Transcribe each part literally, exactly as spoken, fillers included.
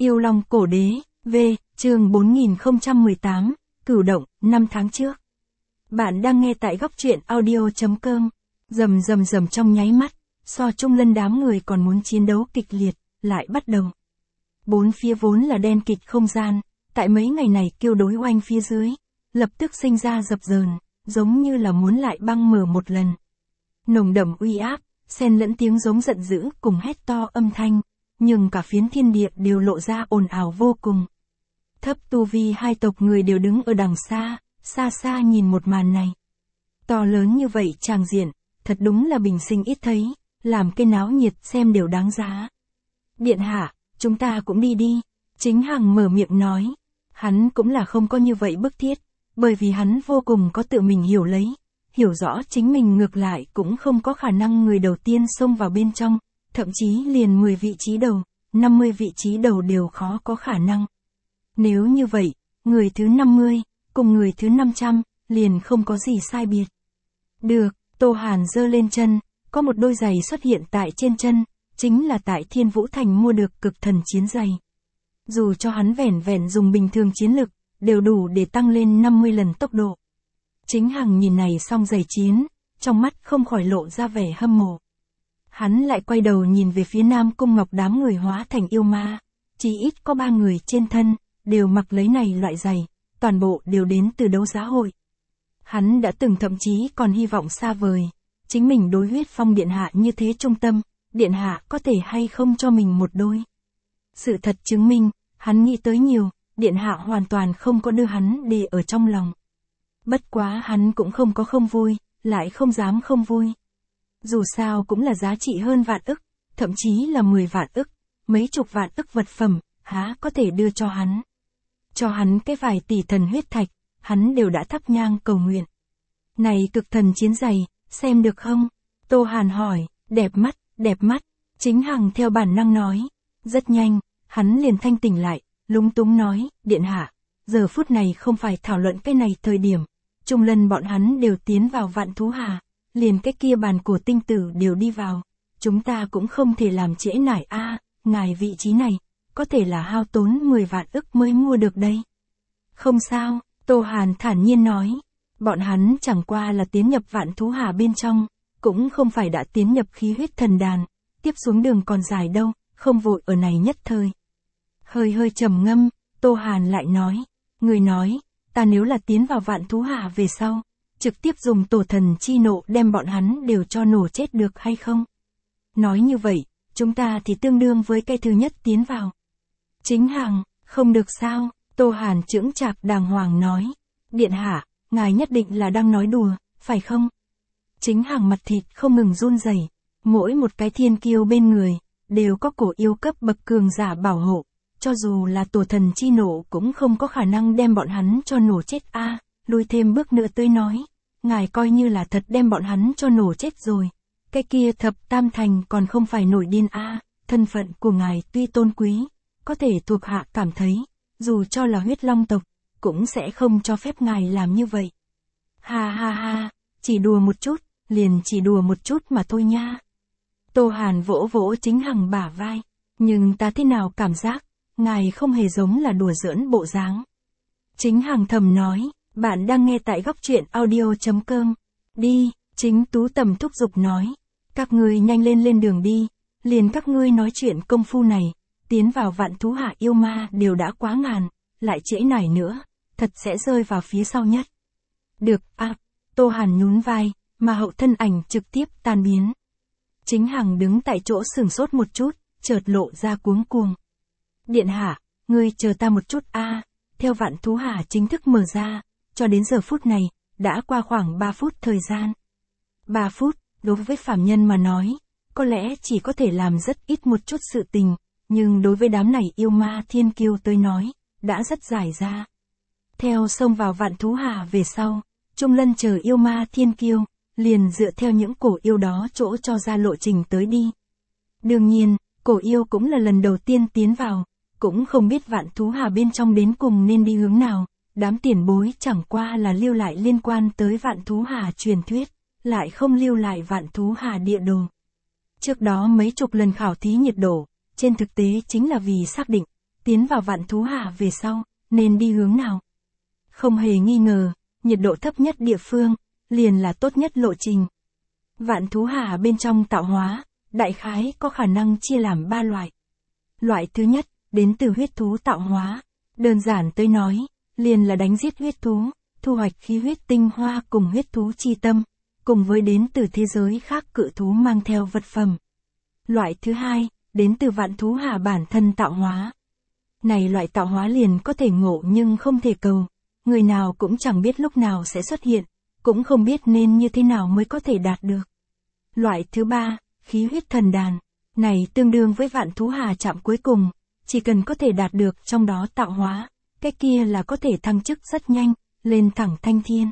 Yêu Long Cổ Đế, V, chương bốn nghìn không trăm mười tám, Cửu Động, năm tháng trước. Bạn đang nghe tại góc truyện audio.com, rầm rầm rầm trong nháy mắt, so trung lân đám người còn muốn chiến đấu kịch liệt, lại bắt đầu. Bốn phía vốn là đen kịt không gian, tại mấy ngày này kêu đối oanh phía dưới, lập tức sinh ra dập dờn, giống như là muốn lại băng mở một lần. Nồng đậm uy áp, xen lẫn tiếng giống giận dữ cùng hét to âm thanh, nhưng cả phiến thiên địa đều lộ ra ồn ào vô cùng. Thấp tu vi hai tộc người đều đứng ở đằng xa, xa xa nhìn một màn này. To lớn như vậy tràng diện, thật đúng là bình sinh ít thấy, làm cái náo nhiệt xem đều đáng giá. Điện hạ, chúng ta cũng đi đi, Chính Hằng mở miệng nói. Hắn cũng là không có như vậy bức thiết, bởi vì hắn vô cùng có tự mình hiểu lấy, hiểu rõ chính mình ngược lại cũng không có khả năng người đầu tiên xông vào bên trong, thậm chí liền mười vị trí đầu, năm mươi vị trí đầu đều khó có khả năng. Nếu như vậy, người thứ năm mươi, cùng người thứ năm trăm, liền không có gì sai biệt. Được, Tô Hàn giơ lên chân, có một đôi giày xuất hiện tại trên chân, chính là tại Thiên Vũ Thành mua được cực thần chiến giày. Dù cho hắn vẻn vẻn dùng bình thường chiến lực, đều đủ để tăng lên năm mươi lần tốc độ. Chính Hằng nhìn này xong giày chiến, trong mắt không khỏi lộ ra vẻ hâm mộ. Hắn lại quay đầu nhìn về phía Nam Cung Ngọc đám người hóa thành yêu ma, chỉ ít có ba người trên thân, đều mặc lấy này loại giày, toàn bộ đều đến từ đấu giá hội. Hắn đã từng thậm chí còn hy vọng xa vời, chính mình đối huyết phong điện hạ như thế trung tâm, điện hạ có thể hay không cho mình một đôi. Sự thật chứng minh, hắn nghĩ tới nhiều, điện hạ hoàn toàn không có đưa hắn để ở trong lòng. Bất quá hắn cũng không có không vui, lại không dám không vui. Dù sao cũng là giá trị hơn vạn ức, thậm chí là mười vạn ức, mấy chục vạn ức vật phẩm, há có thể đưa cho hắn. Cho hắn cái vài tỷ thần huyết thạch, hắn đều đã thắp nhang cầu nguyện. Này cực thần chiến giày, xem được không? Tô Hàn hỏi, đẹp mắt, đẹp mắt. Chính Hằng theo bản năng nói. Rất nhanh, hắn liền thanh tỉnh lại, lúng túng nói, điện hạ, giờ phút này không phải thảo luận cái này thời điểm. Trung lân bọn hắn đều tiến vào vạn thú hà, liền cái kia bàn cổ tinh tử đều đi vào. Chúng ta cũng không thể làm trễ nải a, ngài vị trí này, có thể là hao tốn mười vạn ức mới mua được đây. Không sao, Tô Hàn thản nhiên nói, bọn hắn chẳng qua là tiến nhập vạn thú hà bên trong, cũng không phải đã tiến nhập khí huyết thần đàn, tiếp xuống đường còn dài đâu, không vội ở này nhất thời. Hơi hơi trầm ngâm, Tô Hàn lại nói, người nói, ta nếu là tiến vào vạn thú hà về sau, trực tiếp dùng tổ thần chi nộ đem bọn hắn đều cho nổ chết được hay không? Nói như vậy, chúng ta thì tương đương với cái thứ nhất tiến vào. Chính Hằng, không được sao, Tô Hàn chững chạc đàng hoàng nói, điện hạ, ngài nhất định là đang nói đùa, phải không? Chính Hằng mặt thịt không ngừng run rẩy, mỗi một cái thiên kiêu bên người, đều có cổ yêu cấp bậc cường giả bảo hộ, cho dù là tổ thần chi nộ cũng không có khả năng đem bọn hắn cho nổ chết a. À, lùi thêm bước nữa tới nói, ngài coi như là thật đem bọn hắn cho nổ chết rồi, cái kia thập tam thành còn không phải nổi điên a. À, thân phận của ngài tuy tôn quý, có thể thuộc hạ cảm thấy, dù cho là huyết long tộc, cũng sẽ không cho phép ngài làm như vậy. Ha ha ha, chỉ đùa một chút, liền chỉ đùa một chút mà thôi nha. Tô Hàn vỗ vỗ Chính Hằng bả vai, nhưng ta thế nào cảm giác, ngài không hề giống là đùa giỡn bộ dáng. Chính Hằng thầm nói, bạn đang nghe tại góc truyện audio.com. Đi, Chính Tú Tầm thúc giục nói, các ngươi nhanh lên lên đường đi, liền các ngươi nói chuyện công phu này, tiến vào vạn thú hạ yêu ma đều đã quá ngàn, lại trễ nải nữa, thật sẽ rơi vào phía sau nhất. Được, à, Tô Hàn nhún vai, mà hậu thân ảnh trực tiếp tan biến. Chính Hằng đứng tại chỗ sửng sốt một chút, chợt lộ ra cuống cuồng. Điện hạ, ngươi chờ ta một chút a. À, theo vạn thú hà chính thức mở ra, cho đến giờ phút này, đã qua khoảng ba phút thời gian. ba phút, đối với phàm nhân mà nói, có lẽ chỉ có thể làm rất ít một chút sự tình, nhưng đối với đám này yêu ma thiên kiêu tới nói, đã rất dài ra. Theo xông vào vạn thú hà về sau, Trung Lân chờ yêu ma thiên kiêu, liền dựa theo những cổ yêu đó chỗ cho ra lộ trình tới đi. Đương nhiên, cổ yêu cũng là lần đầu tiên tiến vào, cũng không biết vạn thú hà bên trong đến cùng nên đi hướng nào, đám tiền bối chẳng qua là lưu lại liên quan tới vạn thú hà truyền thuyết, lại không lưu lại vạn thú hà địa đồ. Trước đó mấy chục lần khảo thí nhiệt độ, trên thực tế chính là vì xác định, tiến vào Vạn Thú Hà về sau, nên đi hướng nào? Không hề nghi ngờ, nhiệt độ thấp nhất địa phương, liền là tốt nhất lộ trình. Vạn Thú Hà bên trong tạo hóa, đại khái có khả năng chia làm ba loại. Loại thứ nhất, đến từ huyết thú tạo hóa. Đơn giản tới nói, liền là đánh giết huyết thú, thu hoạch khí huyết tinh hoa cùng huyết thú chi tâm, cùng với đến từ thế giới khác cự thú mang theo vật phẩm. Loại thứ hai, đến từ Vạn Thú Hà bản thân tạo hóa. Này loại tạo hóa liền có thể ngộ nhưng không thể cầu, người nào cũng chẳng biết lúc nào sẽ xuất hiện, cũng không biết nên như thế nào mới có thể đạt được. Loại thứ ba, khí huyết thần đàn, này tương đương với Vạn Thú Hà chạm cuối cùng, chỉ cần có thể đạt được trong đó tạo hóa, cái kia là có thể thăng chức rất nhanh, lên thẳng thanh thiên.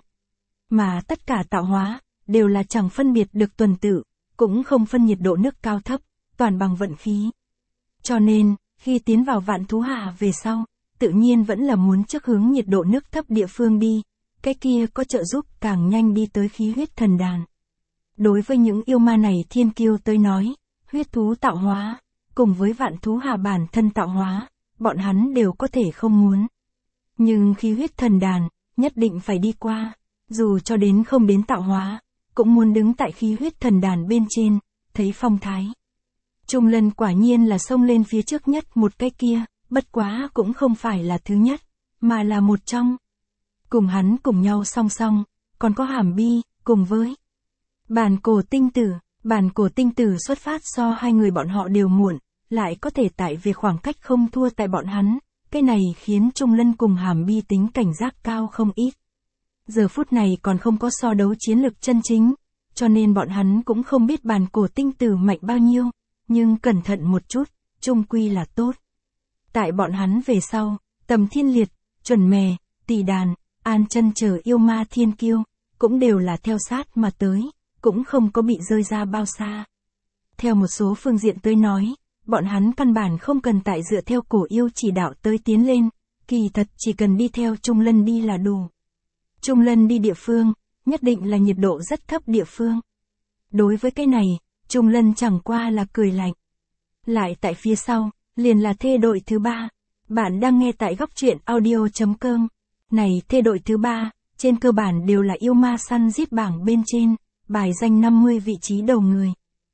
Mà tất cả tạo hóa, đều là chẳng phân biệt được tuần tự, cũng không phân nhiệt độ nước cao thấp, toàn bằng vận khí. Cho nên, khi tiến vào Vạn Thú Hà về sau, tự nhiên vẫn là muốn trước hướng nhiệt độ nước thấp địa phương đi, cái kia có trợ giúp càng nhanh đi tới khí huyết thần đàn. Đối với những yêu ma này thiên kiêu tới nói, huyết thú tạo hóa, cùng với Vạn Thú Hà bản thân tạo hóa, bọn hắn đều có thể không muốn. Nhưng khí huyết thần đàn, nhất định phải đi qua, dù cho đến không đến tạo hóa, cũng muốn đứng tại khí huyết thần đàn bên trên, thấy phong thái. Trung Lân quả nhiên là xông lên phía trước nhất một cái kia, bất quá cũng không phải là thứ nhất, mà là một trong. Cùng hắn cùng nhau song song, còn có Hàm Bi, cùng với Bản Cổ Tinh Tử. Bản Cổ Tinh Tử xuất phát so hai người bọn họ đều muộn, lại có thể tại về khoảng cách không thua tại bọn hắn, cái này khiến Trung Lân cùng Hàm Bi tính cảnh giác cao không ít. Giờ phút này còn không có so đấu chiến lực chân chính, cho nên bọn hắn cũng không biết Bản Cổ Tinh Tử mạnh bao nhiêu, nhưng cẩn thận một chút, chung quy là tốt. Tại bọn hắn về sau, Tầm Thiên Liệt, Chuẩn Mè, Tỷ Đàn, An Chân chờ yêu ma thiên kiêu, cũng đều là theo sát mà tới, cũng không có bị rơi ra bao xa. Theo một số phương diện tới nói, bọn hắn căn bản không cần tại dựa theo cổ yêu chỉ đạo tới tiến lên, kỳ thật chỉ cần đi theo Trung Lân đi là đủ. Trung Lân đi địa phương, nhất định là nhiệt độ rất thấp địa phương. Đối với cái này, Trung Lân chẳng qua là cười lạnh. Lại tại phía sau, liền là thê đội thứ ba. Bạn đang nghe tại góc truyện audio chấm com. Này thê đội thứ ba, trên cơ bản đều là yêu ma săn giết bảng bên trên, bài danh năm mươi vị trí đầu người.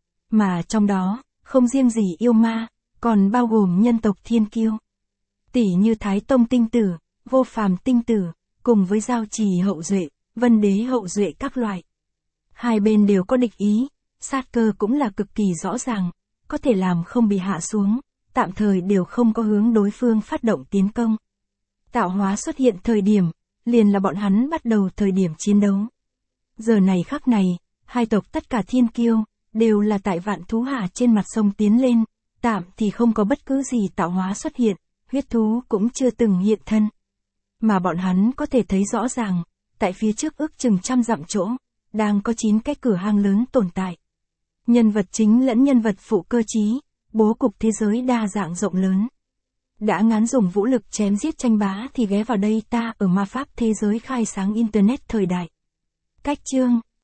Mà trong đó, không riêng gì yêu ma, còn bao gồm nhân tộc thiên kiêu. Tỷ như Thái Tông Tinh Tử, Vô Phàm Tinh Tử, cùng với Giao Trì hậu duệ, Vân Đế hậu duệ các loại. Hai bên đều có địch ý, sát cơ cũng là cực kỳ rõ ràng, có thể làm không bị hạ xuống, tạm thời đều không có hướng đối phương phát động tiến công. Tạo hóa xuất hiện thời điểm, liền là bọn hắn bắt đầu thời điểm chiến đấu. Giờ này khắc này, hai tộc tất cả thiên kiêu, đều là tại Vạn Thú Hà trên mặt sông tiến lên, tạm thì không có bất cứ gì tạo hóa xuất hiện, huyết thú cũng chưa từng hiện thân. Mà bọn hắn có thể thấy rõ ràng, tại phía trước ước chừng trăm dặm chỗ, đang có chín cái cửa hang lớn tồn tại. Nhân vật chính lẫn nhân vật phụ cơ trí, bố cục thế giới đa dạng rộng lớn. Đã ngán dùng vũ lực chém giết tranh bá thì ghé vào đây ta ở ma pháp thế giới khai sáng Internet thời đại. Cách chương